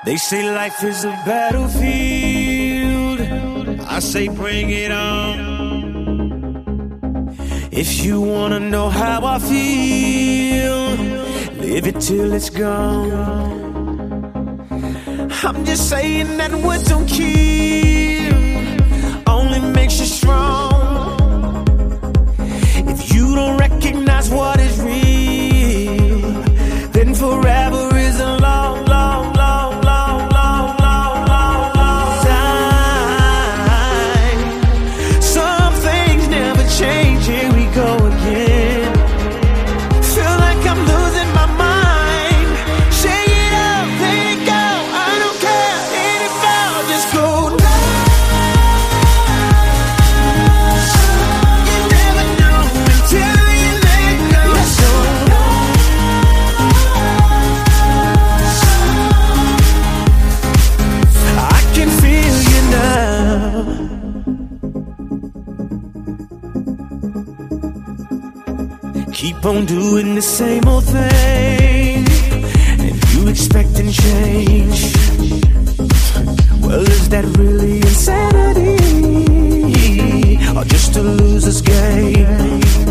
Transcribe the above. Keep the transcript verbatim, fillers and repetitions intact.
They say life is a battlefield. I say bring it on. If you wanna know how I feel, live it till it's gone. I'm just saying that what don't kill only makes you strong. If you don't recognize what is real, then forever is a long, long, long, long, long, long, long, long time. Some things never change. Here we go again. Feel like I'm losing my mind. Shake it up, let it go. I don't care, let it fall, just go now. You never know until you let go. So I can feel you now. Keep on doing the same old thing, and you expecting change. Well, is that really insanity, or just a loser's game?